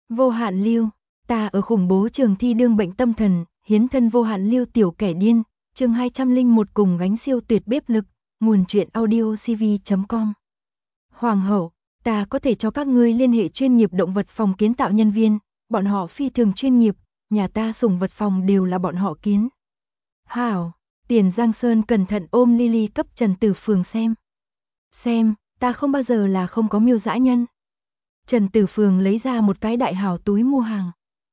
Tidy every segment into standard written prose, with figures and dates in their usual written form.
Vô hạn lưu, ta ở khủng bố trường thi đương bệnh tâm thần, hiến thân vô hạn lưu tiểu kẻ điên, chương 201 cùng gánh siêu tuyệt bếp lực, nguồn truyện audio cv.com. Hoàng hậu, ta có thể cho các ngươi liên hệ chuyên nghiệp động vật phòng kiến tạo nhân viên, bọn họ phi thường chuyên nghiệp, nhà ta sủng vật phòng đều là bọn họ kiến. Hảo, Tiền Giang Sơn cẩn thận ôm Lily cấp Trần Tử Phường xem. Xem, ta không bao giờ là không có miêu dã nhân. Trần Tử Phường lấy ra một cái đại hào túi mua hàng.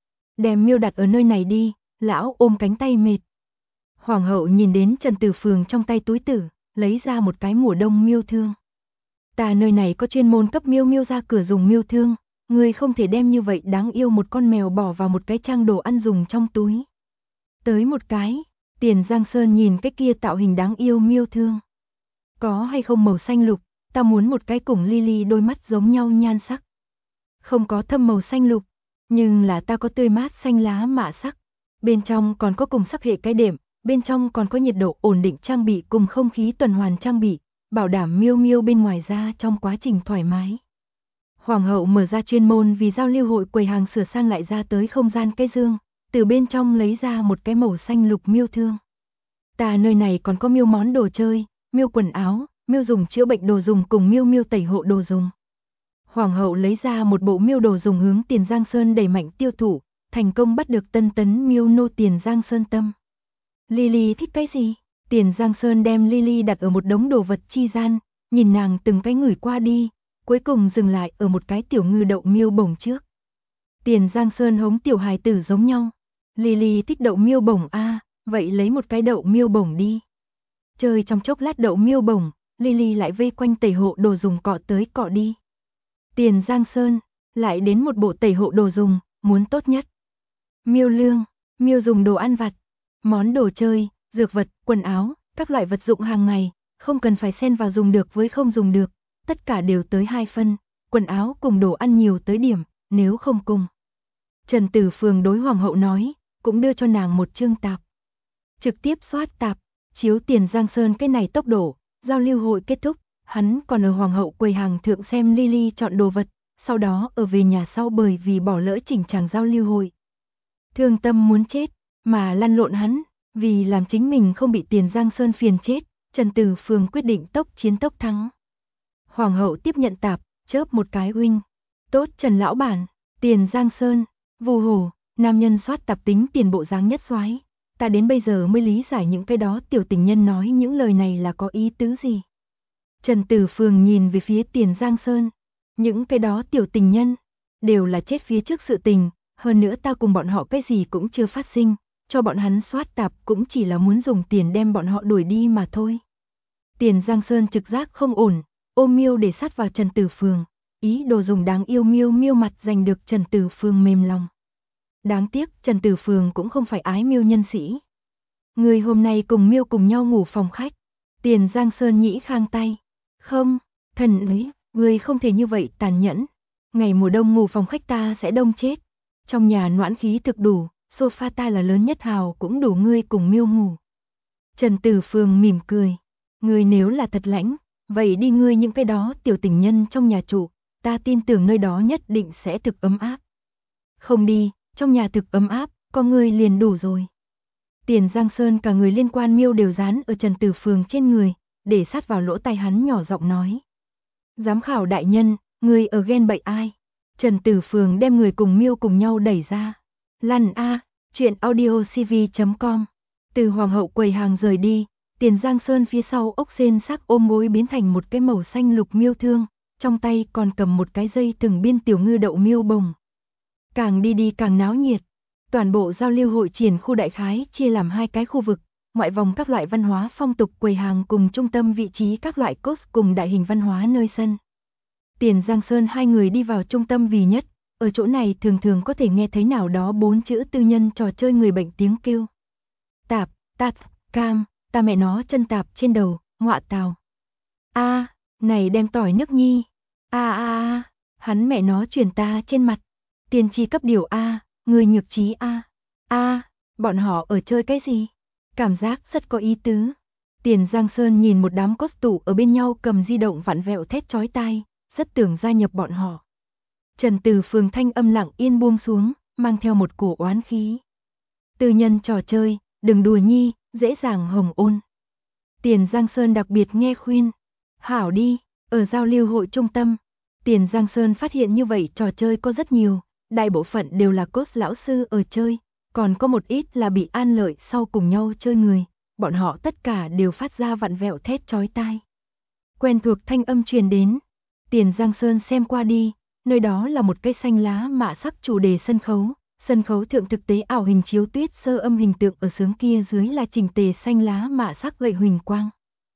Đem miêu đặt ở nơi này đi, lão ôm cánh tay mệt. Hoàng hậu nhìn đến Trần Tử Phường trong tay túi tử, lấy ra một cái mùa đông miêu thương. Ta nơi này có chuyên môn cấp miêu miêu ra cửa dùng miêu thương, ngươi không thể đem như vậy đáng yêu một con mèo bỏ vào một cái trang đồ ăn dùng trong túi. Tới một cái, Tiền Giang Sơn nhìn cái kia tạo hình đáng yêu miêu thương. Có hay không màu xanh lục, ta muốn một cái cùng Lily đôi mắt giống nhau nhan sắc. Không có thâm màu xanh lục, nhưng là ta có tươi mát xanh lá mạ sắc. Bên trong còn có cùng sắc hệ cái đệm, bên trong còn có nhiệt độ ổn định trang bị cùng không khí tuần hoàn trang bị, bảo đảm miêu miêu bên ngoài ra trong quá trình thoải mái. Hoàng hậu mở ra chuyên môn vì giao lưu hội quầy hàng sửa sang lại ra tới không gian cái dương, từ bên trong lấy ra một cái màu xanh lục miêu thương. Ta nơi này còn có miêu món đồ chơi, miêu quần áo, miêu dùng chữa bệnh đồ dùng cùng miêu miêu tẩy hộ đồ dùng. Hoàng hậu lấy ra một bộ miêu đồ dùng hướng Tiền Giang Sơn đẩy mạnh tiêu thụ, thành công bắt được tân tấn miêu nô Tiền Giang Sơn tâm. Lily thích cái gì? Tiền Giang Sơn đem Lily đặt ở một đống đồ vật chi gian, nhìn nàng từng cái ngửi qua đi, cuối cùng dừng lại ở một cái tiểu ngư đậu miêu bổng trước. Tiền Giang Sơn hống tiểu hài tử giống nhau. Lily thích đậu miêu bổng a, vậy lấy một cái đậu miêu bổng đi. Chơi trong chốc lát đậu miêu bổng, Lily lại vây quanh tẩy hộ đồ dùng cọ tới cọ đi. Tiền Giang Sơn, lại đến một bộ tẩy hộ đồ dùng, muốn tốt nhất. Miêu lương, miêu dùng đồ ăn vặt, món đồ chơi, dược vật, quần áo, các loại vật dụng hàng ngày, không cần phải xen vào dùng được với không dùng được, tất cả đều tới 2 phân, quần áo cùng đồ ăn nhiều tới điểm, nếu không cùng. Trần Tử Phường đối Hoàng hậu nói, cũng đưa cho nàng một chương tạp. Trực tiếp soát tạp, chiếu Tiền Giang Sơn cái này tốc độ, giao lưu hội kết thúc, hắn còn ở Hoàng hậu quầy hàng thượng xem Lily chọn đồ vật, sau đó ở về nhà sau bởi vì bỏ lỡ chỉnh chàng giao lưu hội. Thương tâm muốn chết, mà lăn lộn hắn, vì làm chính mình không bị Tiền Giang Sơn phiền chết, Trần Tử Phường quyết định tốc chiến tốc thắng. Hoàng hậu tiếp nhận tạp, chớp một cái huynh. Tốt Trần lão bản, Tiền Giang Sơn, vù hổ, nam nhân soát tạp tính tiền bộ dáng nhất soái. Ta đến bây giờ mới lý giải những cái đó tiểu tình nhân nói những lời này là có ý tứ gì. Trần Tử Phường nhìn về phía Tiền Giang Sơn, những cái đó tiểu tình nhân, đều là chết phía trước sự tình, hơn nữa ta cùng bọn họ cái gì cũng chưa phát sinh, cho bọn hắn soát tạp cũng chỉ là muốn dùng tiền đem bọn họ đuổi đi mà thôi. Tiền Giang Sơn trực giác không ổn, ôm miêu để sát vào Trần Tử Phường, ý đồ dùng đáng yêu miêu miêu mặt giành được Trần Tử Phường mềm lòng. Đáng tiếc Trần Tử Phường cũng không phải ái miêu nhân sĩ. Người hôm nay cùng miêu cùng nhau ngủ phòng khách. Tiền Giang Sơn nhĩ khang tay. Không, thần ấy, người không thể như vậy tàn nhẫn. Ngày mùa đông ngủ phòng khách ta sẽ đông chết. Trong nhà noãn khí thực đủ, sofa ta là lớn nhất hào cũng đủ ngươi cùng miêu ngủ. Trần Tử Phường mỉm cười. Ngươi nếu là thật lãnh, vậy đi ngươi những cái đó tiểu tình nhân trong nhà trụ, ta tin tưởng nơi đó nhất định sẽ thực ấm áp. Không đi, trong nhà thực ấm áp, có ngươi liền đủ rồi. Tiền Giang Sơn cả người liên quan miêu đều dán ở Trần Tử Phường trên người, để sát vào lỗ tai hắn nhỏ giọng nói. Giám khảo đại nhân, ngươi ở ghen bậy ai? Trần Tử Phường đem người cùng miêu cùng nhau đẩy ra. Lăn a, chuyện audio cv.com. Từ Hoàng hậu quầy hàng rời đi, Tiền Giang Sơn phía sau ốc sên xác ôm gối biến thành một cái màu xanh lục miêu thương, trong tay còn cầm một cái dây thừng biên tiểu ngư đậu miêu bồng. Càng đi đi càng náo nhiệt. Toàn bộ giao lưu hội triển khu đại khái chia làm 2 cái khu vực, ngoại vòng các loại văn hóa phong tục quầy hàng cùng trung tâm vị trí các loại cos cùng đại hình văn hóa nơi sân. Tiền Giang Sơn 2 người đi vào trung tâm vì nhất, ở chỗ này thường thường có thể nghe thấy nào đó 4 chữ tư nhân trò chơi người bệnh tiếng kêu. Tạp, tạt, cam, ta mẹ nó chân tạp trên đầu, ngọa tào. A, này đem tỏi nước nhi. A, hắn mẹ nó truyền ta trên mặt. Tiền tri cấp điều A, người nhược trí A. A, bọn họ ở chơi cái gì? Cảm giác rất có ý tứ. Tiền Giang Sơn nhìn một đám cos tủ ở bên nhau cầm di động vặn vẹo thét chói tai, rất tưởng gia nhập bọn họ. Trần Từ Phường thanh âm lặng yên buông xuống, mang theo một cổ oán khí. Tư nhân trò chơi, đừng đùa nhi, dễ dàng hồng ôn. Tiền Giang Sơn đặc biệt nghe khuyên. Hảo đi, ở giao lưu hội trung tâm. Tiền Giang Sơn phát hiện như vậy trò chơi có rất nhiều, đại bộ phận đều là coach lão sư ở chơi, còn có một ít là bị An Lợi sau cùng nhau chơi người, bọn họ tất cả đều phát ra vặn vẹo thét chói tai. Quen thuộc thanh âm truyền đến, Tiền Giang Sơn xem qua đi, nơi đó là một cây xanh lá mạ sắc chủ đề sân khấu thượng thực tế ảo hình chiếu tuyết sơ âm hình tượng ở sướng kia dưới là chỉnh tề xanh lá mạ sắc gậy huỳnh quang.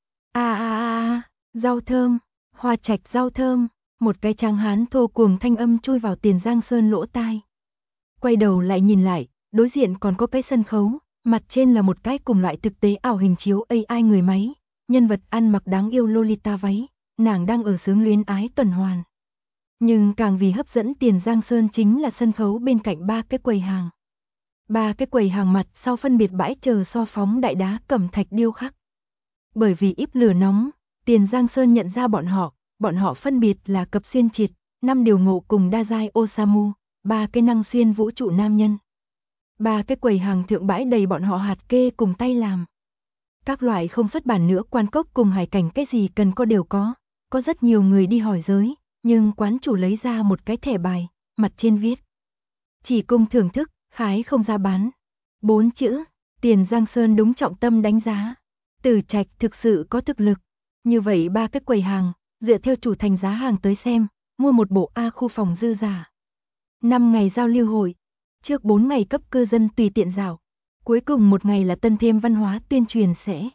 Rau thơm, hoa trạch rau thơm, một cái tráng hán thô cuồng thanh âm chui vào Tiền Giang Sơn lỗ tai. Quay đầu lại nhìn lại, đối diện còn có cái sân khấu, mặt trên là một cái cùng loại thực tế ảo hình chiếu AI người máy, nhân vật ăn mặc đáng yêu Lolita váy, nàng đang ở sướng luyến ái tuần hoàn. Nhưng càng vì hấp dẫn Tiền Giang Sơn chính là sân khấu bên cạnh ba cái quầy hàng. Ba cái quầy hàng mặt sau phân biệt bãi chờ so phóng đại đá cẩm thạch điêu khắc. Bởi vì íp lửa nóng, Tiền Giang Sơn nhận ra bọn họ phân biệt là Cập Xuyên Triệt, 5 điều ngộ cùng đa giai Osamu, ba cái năng xuyên vũ trụ nam nhân. Ba cái quầy hàng thượng bãi đầy bọn họ hạt kê cùng tay làm. Các loại không xuất bản nữa quan cốc cùng hải cảnh cái gì cần có đều có rất nhiều người đi hỏi giới, nhưng quán chủ lấy ra một cái thẻ bài, mặt trên viết. Chỉ cung thưởng thức, khái không ra bán. 4 chữ, Tiền Giang Sơn đúng trọng tâm đánh giá. Tử Trạch thực sự có thực lực. Như vậy ba cái quầy hàng, dựa theo chủ thành giá hàng tới xem, mua một bộ A khu phòng dư giả. 5 ngày giao lưu hội, trước 4 ngày cấp cư dân tùy tiện dạo, cuối cùng một ngày là tân thêm văn hóa tuyên truyền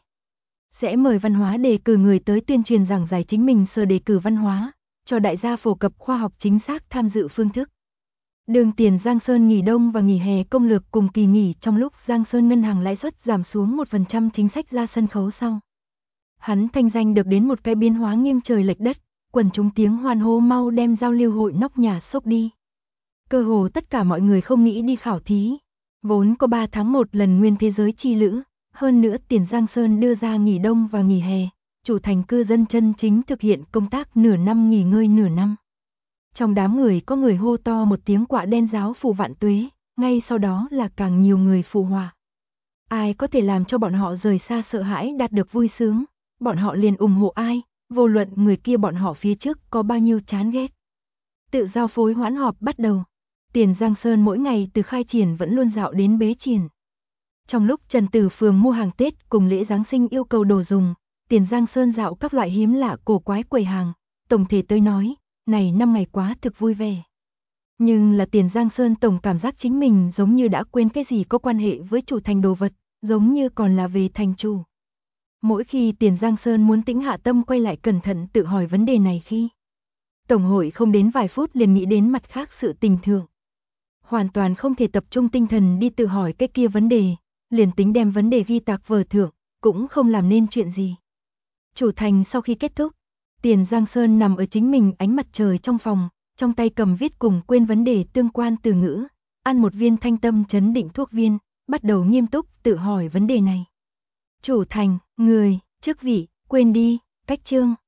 sẽ mời văn hóa đề cử người tới tuyên truyền giảng giải chính mình sở đề cử văn hóa, cho đại gia phổ cập khoa học chính xác tham dự phương thức. Đường Tiền Giang Sơn nghỉ đông và nghỉ hè công lược cùng kỳ nghỉ trong lúc Giang Sơn ngân hàng lãi suất giảm xuống 1% chính sách ra sân khấu sau. Hắn thanh danh được đến một cái biến hóa nghiêng trời lệch đất, quần chúng tiếng hoan hô mau đem giao lưu hội nóc nhà xốc đi. Cơ hồ tất cả mọi người không nghĩ đi khảo thí, vốn có 3 tháng một lần nguyên thế giới chi lữ, hơn nữa Tiền Giang Sơn đưa ra nghỉ đông và nghỉ hè, chủ thành cư dân chân chính thực hiện công tác nửa năm nghỉ ngơi nửa năm. Trong đám người có người hô to một tiếng quạ đen giáo phù vạn tuế, ngay sau đó là càng nhiều người phù hòa. Ai có thể làm cho bọn họ rời xa sợ hãi đạt được vui sướng, bọn họ liền ủng hộ ai, vô luận người kia bọn họ phía trước có bao nhiêu chán ghét. Tự giao phối hoãn họp bắt đầu. Tiền Giang Sơn mỗi ngày từ khai triển vẫn luôn dạo đến bế triển. Trong lúc Trần Tử Phường mua hàng Tết cùng lễ Giáng sinh yêu cầu đồ dùng, Tiền Giang Sơn dạo các loại hiếm lạ cổ quái quầy hàng, tổng thể tới nói, này 5 ngày quá thực vui vẻ. Nhưng là Tiền Giang Sơn tổng cảm giác chính mình giống như đã quên cái gì có quan hệ với chủ thành đồ vật, giống như còn là về thành chủ. Mỗi khi Tiền Giang Sơn muốn tĩnh hạ tâm quay lại cẩn thận tự hỏi vấn đề này khi tổng hội không đến vài phút liền nghĩ đến mặt khác sự tình thượng. Hoàn toàn không thể tập trung tinh thần đi tự hỏi cái kia vấn đề, liền tính đem vấn đề ghi tạc vở thượng, cũng không làm nên chuyện gì. Chủ thành sau khi kết thúc, Tiền Giang Sơn nằm ở chính mình ánh mặt trời trong phòng, trong tay cầm viết cùng quên vấn đề tương quan từ ngữ, ăn một viên thanh tâm chấn định thuốc viên, bắt đầu nghiêm túc tự hỏi vấn đề này. Chủ thành, người, chức vị, quên đi, cách chương.